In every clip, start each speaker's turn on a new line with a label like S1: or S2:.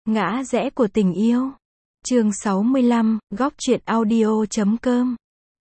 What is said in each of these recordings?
S1: Ngã rẽ của tình yêu. Chương 65, góc truyện audio.com.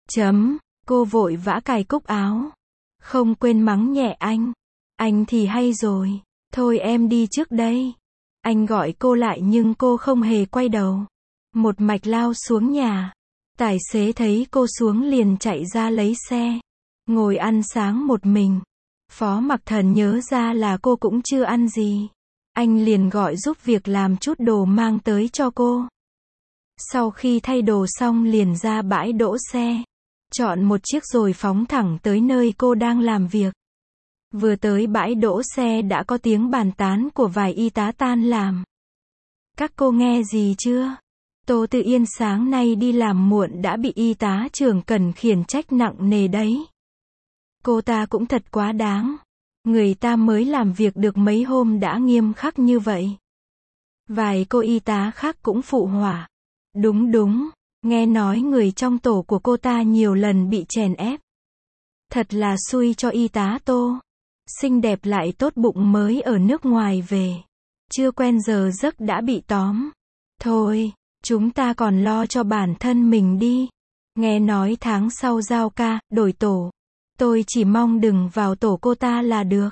S1: Cô vội vã cài cúc áo. Không quên mắng nhẹ anh. Anh thì hay rồi. Thôi em đi trước đây. Anh gọi cô lại nhưng cô không hề quay đầu. Một mạch lao xuống nhà. Tài xế thấy cô xuống liền chạy ra lấy xe. Ngồi ăn sáng một mình. Phó Mặc Thần nhớ ra là cô cũng chưa ăn gì. Anh liền gọi giúp việc làm chút đồ mang tới cho cô. Sau khi thay đồ xong liền ra bãi đỗ xe. Chọn một chiếc rồi phóng thẳng tới nơi cô đang làm việc. Vừa tới bãi đỗ xe đã có tiếng bàn tán của vài y tá tan làm. Các cô nghe gì chưa? Tô Tự Yên sáng nay đi làm muộn đã bị y tá trưởng Cần khiển trách nặng nề đấy. Cô ta cũng thật quá đáng. Người ta mới làm việc được mấy hôm đã nghiêm khắc như vậy. Vài cô y tá khác cũng phụ họa. Đúng, nghe nói người trong tổ của cô ta nhiều lần bị chèn ép. Thật là xui cho y tá Tô. Xinh đẹp lại tốt bụng mới ở nước ngoài về. Chưa quen giờ giấc đã bị tóm. Thôi, chúng ta còn lo cho bản thân mình đi. Nghe nói tháng sau giao ca, đổi tổ. Tôi chỉ mong đừng vào tổ cô ta là được.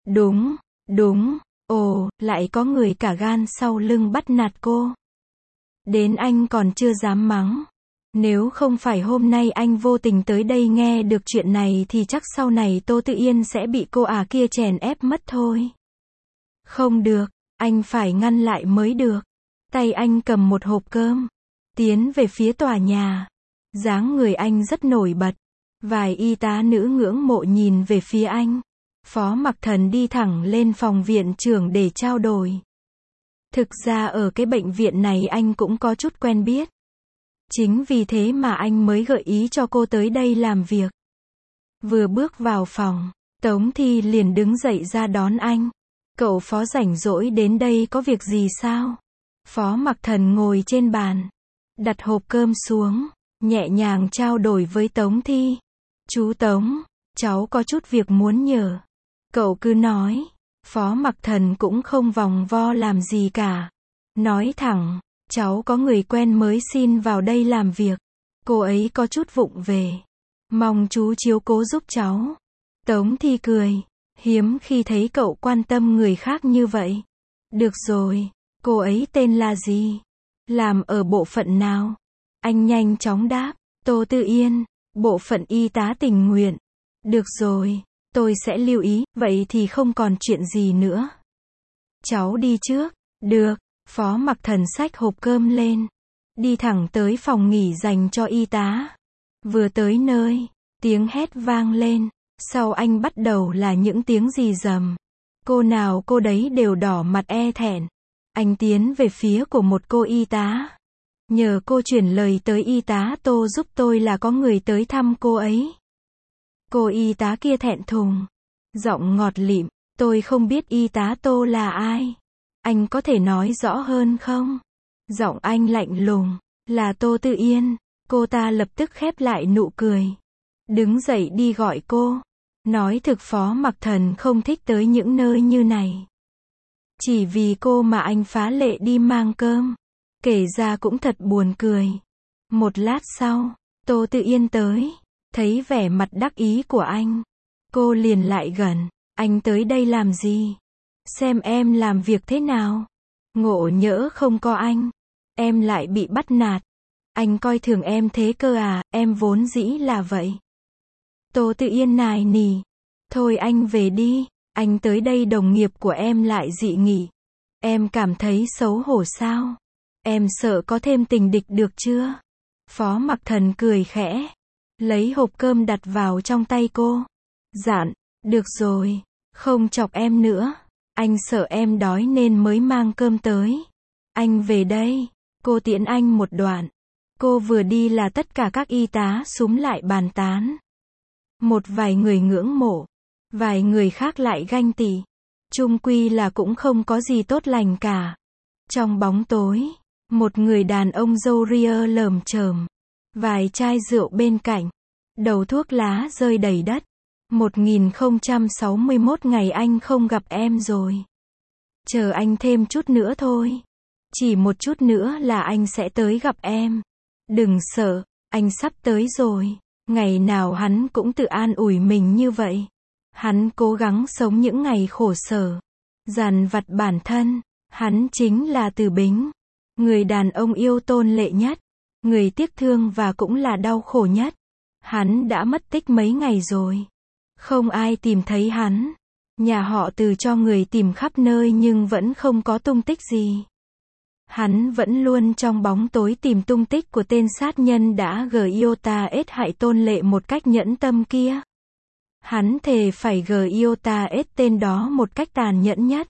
S1: Đúng, ồ, lại có người cả gan sau lưng bắt nạt cô. Đến anh còn chưa dám mắng. Nếu không phải hôm nay anh vô tình tới đây nghe được chuyện này thì chắc sau này Tô Tự Yên sẽ bị cô kia chèn ép mất thôi. Không được, anh phải ngăn lại mới được. Tay anh cầm một hộp cơm. Tiến về phía tòa nhà. Dáng người anh rất nổi bật. Vài y tá nữ ngưỡng mộ nhìn về phía anh. Phó Mặc Thần đi thẳng lên phòng viện trưởng để trao đổi. Thực ra ở cái bệnh viện này anh cũng có chút quen biết. Chính vì thế mà anh mới gợi ý cho cô tới đây làm việc. Vừa bước vào phòng, Tống Thi liền đứng dậy ra đón anh. Cậu Phó rảnh rỗi đến đây có việc gì sao? Phó Mặc Thần ngồi trên bàn, đặt hộp cơm xuống, nhẹ nhàng trao đổi với Tống Thi. Chú Tống, cháu có chút việc muốn nhờ. Cậu cứ nói. Phó Mặc Thần cũng không vòng vo làm gì cả. Nói thẳng, cháu có người quen mới xin vào đây làm việc. Cô ấy có chút vụng về. Mong chú chiếu cố giúp cháu. Tống Thi cười. Hiếm khi thấy cậu quan tâm người khác như vậy. Được rồi, cô ấy tên là gì? Làm ở bộ phận nào? Anh nhanh chóng đáp. Tô Tự Yên, bộ phận y tá tình nguyện. Được rồi, tôi sẽ lưu ý, vậy thì không còn chuyện gì nữa. Cháu đi trước. Được, Phó Mặc Thần xách hộp cơm lên. Đi thẳng tới phòng nghỉ dành cho y tá. Vừa tới nơi, tiếng hét vang lên. Sau anh bắt đầu là những tiếng rì rầm. Cô nào cô đấy đều đỏ mặt e thẹn. Anh tiến về phía của một cô y tá. Nhờ cô chuyển lời tới y tá Tô giúp tôi là có người tới thăm cô ấy. Cô y tá kia thẹn thùng. Giọng ngọt lịm, tôi không biết y tá Tô là ai. Anh có thể nói rõ hơn không? Giọng anh lạnh lùng, là Tô Tự Yên. Cô ta lập tức khép lại nụ cười. Đứng dậy đi gọi cô. Nói thực Phó Mặc Thần không thích tới những nơi như này. Chỉ vì cô mà anh phá lệ đi mang cơm. Kể ra cũng thật buồn cười. Một lát sau, Tô Tự Yên tới. Thấy vẻ mặt đắc ý của anh. Cô liền lại gần. Anh tới đây làm gì? Xem em làm việc thế nào? Ngộ nhỡ không có anh. Em lại bị bắt nạt. Anh coi thường em thế cơ à, em vốn dĩ là vậy. Tô Tự Yên nài nỉ. Thôi anh về đi. Anh tới đây đồng nghiệp của em lại dị nghị. Em cảm thấy xấu hổ sao? Em sợ có thêm tình địch được chưa? Phó Mặc Thần cười khẽ. Lấy hộp cơm đặt vào trong tay cô. Dặn, được rồi, không chọc em nữa. Anh sợ em đói nên mới mang cơm tới. Anh về đây. Cô tiễn anh một đoạn. Cô vừa đi là tất cả các y tá xúm lại bàn tán. Một vài người ngưỡng mộ. Vài người khác lại ganh tị. Chung quy là cũng không có gì tốt lành cả. Trong bóng tối, một người đàn ông râu ria lởm chởm. Vài chai rượu bên cạnh. Đầu thuốc lá rơi đầy đất. 1061 ngày anh không gặp em rồi. Chờ anh thêm chút nữa thôi. Chỉ một chút nữa là anh sẽ tới gặp em. Đừng sợ, anh sắp tới rồi. Ngày nào hắn cũng tự an ủi mình như vậy. Hắn cố gắng sống những ngày khổ sở, dằn vặt bản thân. Hắn chính là Từ Bính. Người đàn ông yêu Tôn Lệ nhất. Người tiếc thương và cũng là đau khổ nhất. Hắn đã mất tích mấy ngày rồi. Không ai tìm thấy hắn. Nhà họ Từ cho người tìm khắp nơi nhưng vẫn không có tung tích gì. Hắn vẫn luôn trong bóng tối tìm tung tích của tên sát nhân đã GIOTA-S hại Tôn Lệ một cách nhẫn tâm kia. Hắn thề phải GIOTA-S tên đó một cách tàn nhẫn nhất.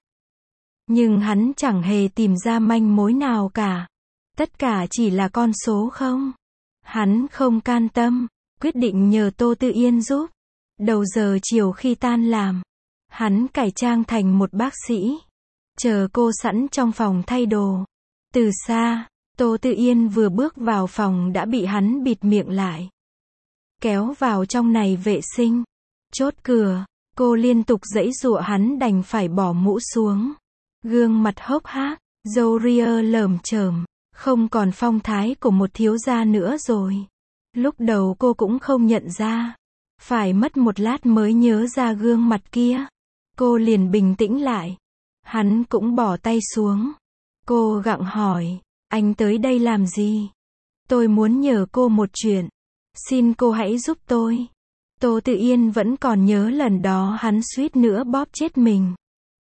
S1: Nhưng hắn chẳng hề tìm ra manh mối nào cả. Tất cả chỉ là con số không. Hắn không can tâm, quyết định nhờ Tô Tư Yên giúp. Đầu giờ chiều khi tan làm, hắn cải trang thành một bác sĩ, chờ cô sẵn trong phòng thay đồ. Từ xa, Tô Tư Yên vừa bước vào phòng đã bị hắn bịt miệng lại. Kéo vào trong này vệ sinh. Chốt cửa, cô liên tục giãy giụa hắn đành phải bỏ mũ xuống. Gương mặt hốc hác, râu ria lởm chởm, không còn phong thái của một thiếu gia nữa rồi. Lúc đầu cô cũng không nhận ra. Phải mất một lát mới nhớ ra gương mặt kia. Cô liền bình tĩnh lại. Hắn cũng bỏ tay xuống. Cô gặng hỏi, anh tới đây làm gì? Tôi muốn nhờ cô một chuyện. Xin cô hãy giúp tôi. Tô Tư Yên vẫn còn nhớ lần đó hắn suýt nữa bóp chết mình.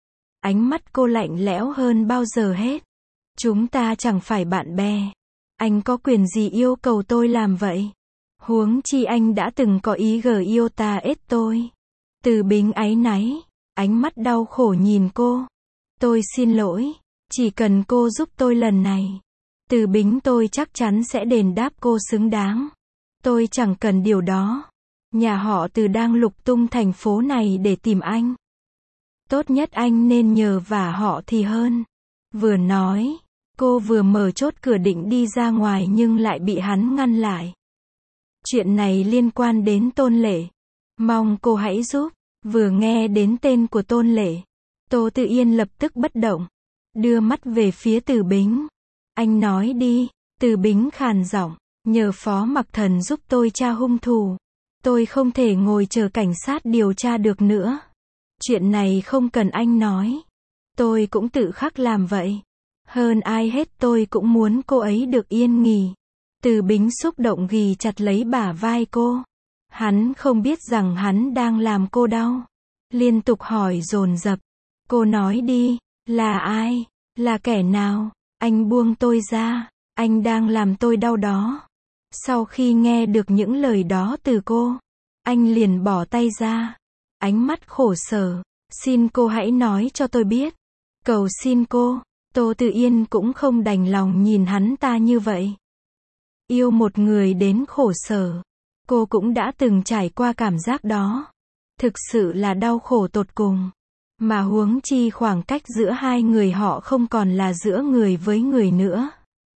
S1: Ánh mắt cô lạnh lẽo hơn bao giờ hết. Chúng ta chẳng phải bạn bè. Anh có quyền gì yêu cầu tôi làm vậy? Huống chi anh đã từng có ý GIOTA-S tôi. Từ Bính áy náy, ánh mắt đau khổ nhìn cô. Tôi xin lỗi, chỉ cần cô giúp tôi lần này. Từ Bính tôi chắc chắn sẽ đền đáp cô xứng đáng. Tôi chẳng cần điều đó. Nhà họ Từ đang lục tung thành phố này để tìm anh. Tốt nhất anh nên nhờ vả họ thì hơn. Vừa nói, cô vừa mở chốt cửa định đi ra ngoài nhưng lại bị hắn ngăn lại. Chuyện này liên quan đến Tôn Lệ. Mong cô hãy giúp. Vừa nghe đến tên của Tôn Lệ, Tô Tư Yên lập tức bất động. Đưa mắt về phía Từ Bính. Anh nói đi. Từ Bính khàn giọng. Nhờ Phó Mặc Thần giúp tôi tra hung thủ. Tôi không thể ngồi chờ cảnh sát điều tra được nữa. Chuyện này không cần anh nói. Tôi cũng tự khắc làm vậy. Hơn ai hết tôi cũng muốn cô ấy được yên nghỉ. Từ Bính xúc động ghì chặt lấy bả vai cô. Hắn không biết rằng hắn đang làm cô đau. Liên tục hỏi dồn dập. Cô nói đi, là ai? Là kẻ nào? Anh buông tôi ra. Anh đang làm tôi đau đó. Sau khi nghe được những lời đó từ cô, anh liền bỏ tay ra. Ánh mắt khổ sở. Xin cô hãy nói cho tôi biết. Cầu xin cô. Tô Tư Yên cũng không đành lòng nhìn hắn ta như vậy. Yêu một người đến khổ sở. Cô cũng đã từng trải qua cảm giác đó. Thực sự là đau khổ tột cùng. Mà huống chi khoảng cách giữa hai người họ không còn là giữa người với người nữa.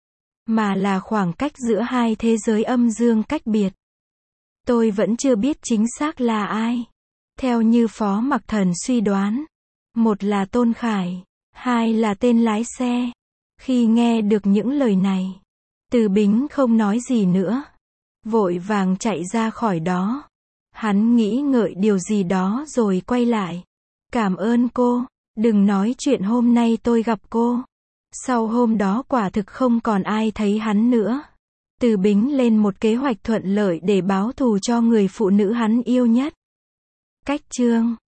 S1: Mà là khoảng cách giữa hai thế giới âm dương cách biệt. Tôi vẫn chưa biết chính xác là ai. Theo như Phó Mặc Thần suy đoán. Một là Tôn Khải. Hai là tên lái xe. Khi nghe được những lời này, Từ Bính không nói gì nữa. Vội vàng chạy ra khỏi đó. Hắn nghĩ ngợi điều gì đó rồi quay lại. Cảm ơn cô. Đừng nói chuyện hôm nay tôi gặp cô. Sau hôm đó quả thực không còn ai thấy hắn nữa. Từ Bính lên một kế hoạch thuận lợi để báo thù cho người phụ nữ hắn yêu nhất. Cách chương